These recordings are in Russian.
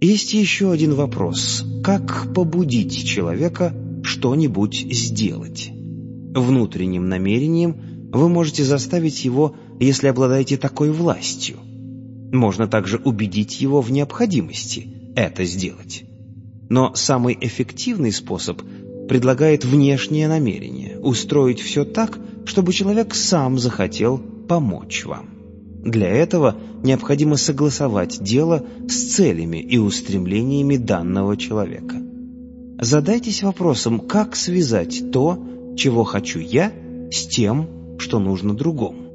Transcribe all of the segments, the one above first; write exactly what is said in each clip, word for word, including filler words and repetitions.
Есть еще один вопрос. Как побудить человека что-нибудь сделать? Внутренним намерением вы можете заставить его, если обладаете такой властью. Можно также убедить его в необходимости это сделать. Но самый эффективный способ предлагает внешнее намерение – устроить все так, чтобы человек сам захотел помочь вам. Для этого необходимо согласовать дело с целями и устремлениями данного человека. Задайтесь вопросом, как связать то, чего хочу я, с тем, что нужно другому.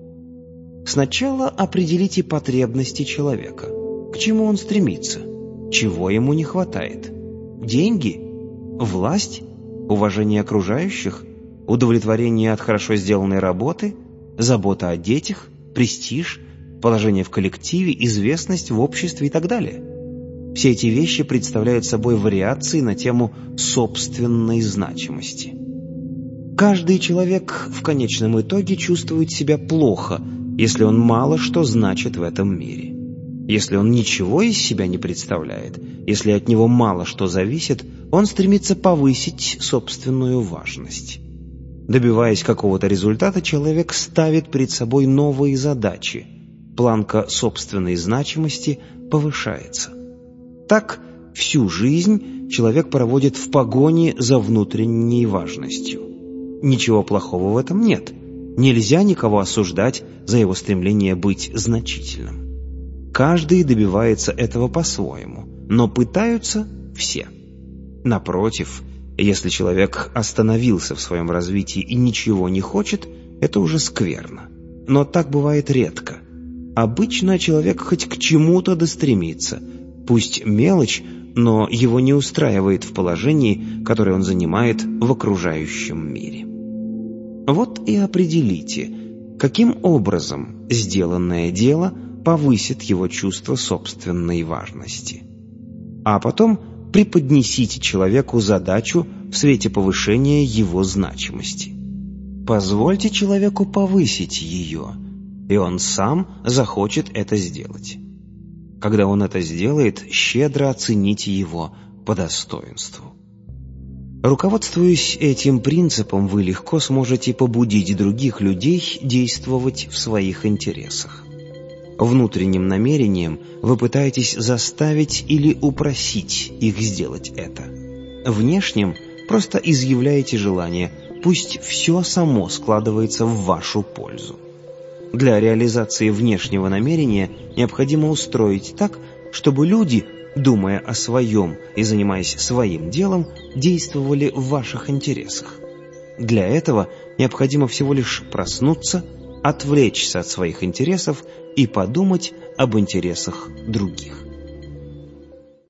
Сначала определите потребности человека. К чему он стремится? Чего ему не хватает? Деньги? Власть? Уважение окружающих? Удовлетворение от хорошо сделанной работы? Забота о детях? Престиж? Положение в коллективе? Известность в обществе и так далее? Все эти вещи представляют собой вариации на тему собственной значимости. Каждый человек в конечном итоге чувствует себя плохо, если он мало что значит в этом мире. Если он ничего из себя не представляет, если от него мало что зависит, он стремится повысить собственную важность. Добиваясь какого-то результата, человек ставит перед собой новые задачи. Планка собственной значимости повышается. Так всю жизнь человек проводит в погоне за внутренней важностью. Ничего плохого в этом нет. Нельзя никого осуждать за его стремление быть значительным. Каждый добивается этого по-своему, но пытаются все. Напротив, если человек остановился в своем развитии и ничего не хочет, это уже скверно. Но так бывает редко. Обычно человек хоть к чему-то достремится, пусть мелочь, но его не устраивает в положении, которое он занимает в окружающем мире. Вот и определите, каким образом сделанное дело повысит его чувство собственной важности. А потом преподнесите человеку задачу в свете повышения его значимости. Позвольте человеку повысить ее, и он сам захочет это сделать. Когда он это сделает, щедро оцените его по достоинству. Руководствуясь этим принципом, вы легко сможете побудить других людей действовать в своих интересах. Внутренним намерением вы пытаетесь заставить или упросить их сделать это. Внешним просто изъявляете желание, пусть все само складывается в вашу пользу. Для реализации внешнего намерения необходимо устроить так, чтобы люди, думая о своем и занимаясь своим делом, действовали в ваших интересах. Для этого необходимо всего лишь проснуться, отвлечься от своих интересов и подумать об интересах других.